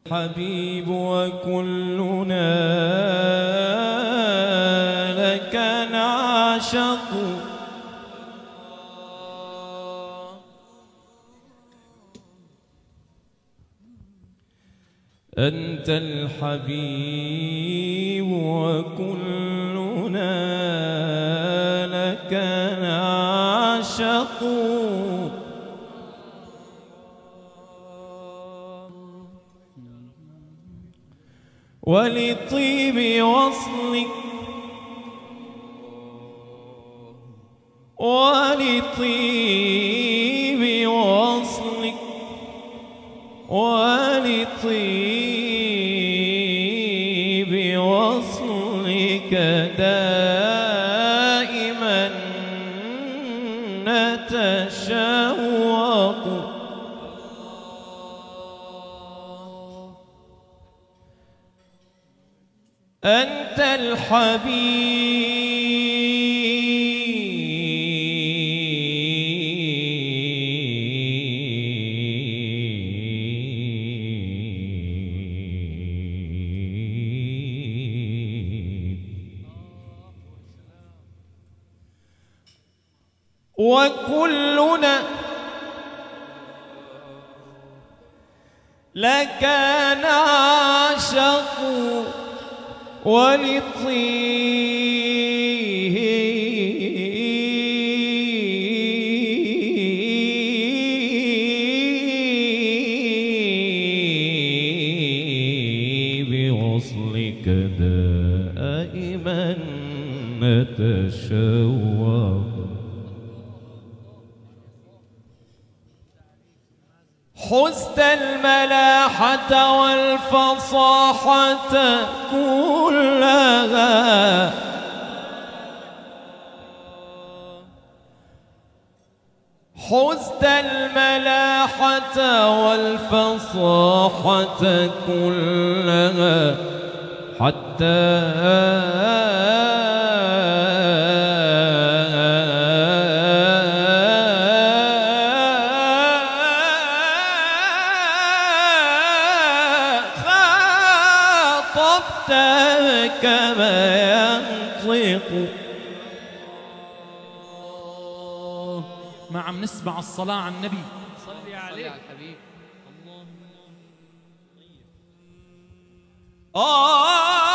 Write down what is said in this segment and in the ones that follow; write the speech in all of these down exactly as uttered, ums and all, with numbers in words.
حبيب وكلنا لك نعشق. أنت الحبيب وكلنا لك نعشق. ولطيب وصلك ولطيب وصلك ولطيب وصلك دائما نتشوق. أنت الحبيب وكلنا لك نعشق. ولطيب وصلك دائما نتشوق. حزت الملاحة والفصاحة كلها. حزت الملاحة والفصاحة كلها حتى كما ينطق. ما عم نسمع الصلاة على النبي. صلي عليه على الحبيب. آه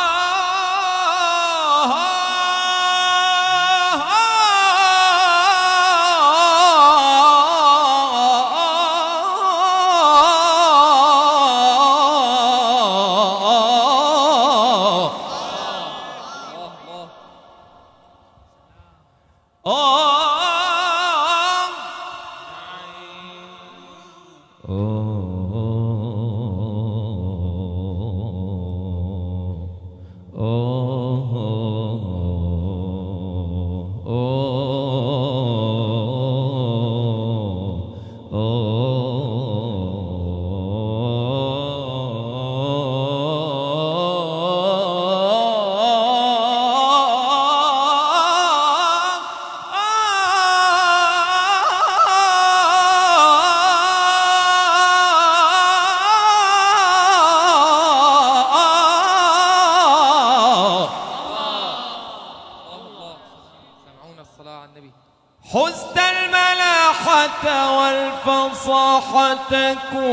حزت الملاحة والفصاحة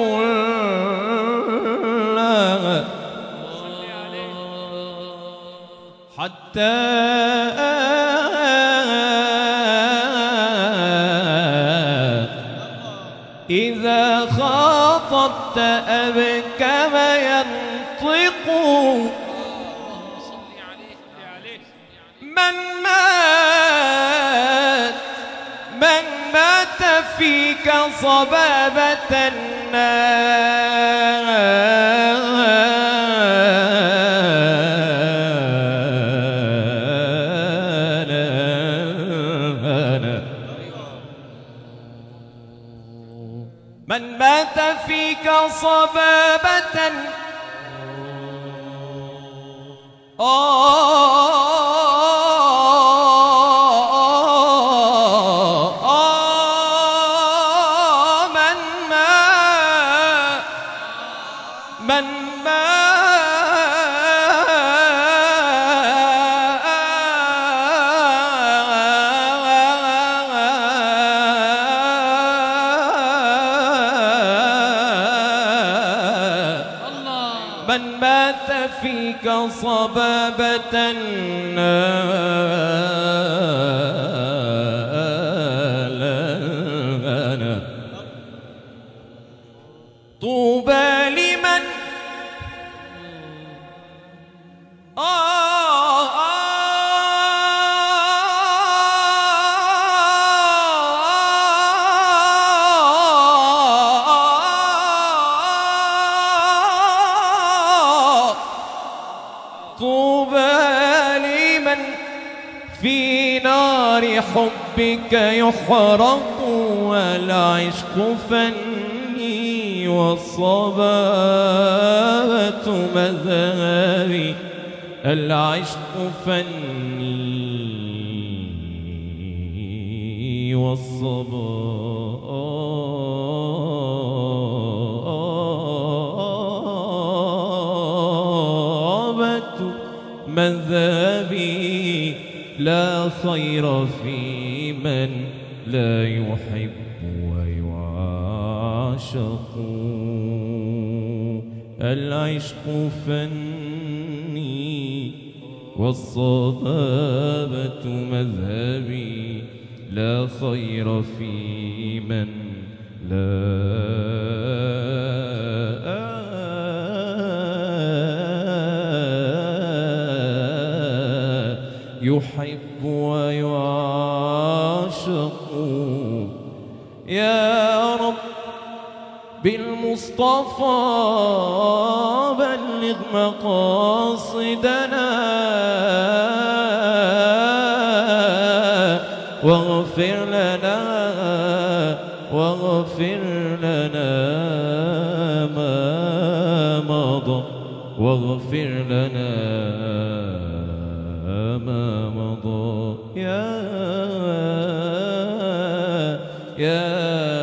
كلها حتى إذا خاطبت أبكم ينطق. من مات من مات فيك صبابة من مات فيك صبابة من من من مات فيك صبابة لنا طوبى لمن آه طوبى لمن في نار حبك يحرق والعشق فني والصبابة مذهبي العشق فني والصبابة مذهبي لا خير في من لا يحب ويعاشق العشق فني والصبابة مذهبي لا خير في من لا يحب ويعاشق. يا رب بالمصطفى بلغ مقاصدنا واغفر لنا واغفر لنا ما مضى واغفر لنا ما مضى. يا يا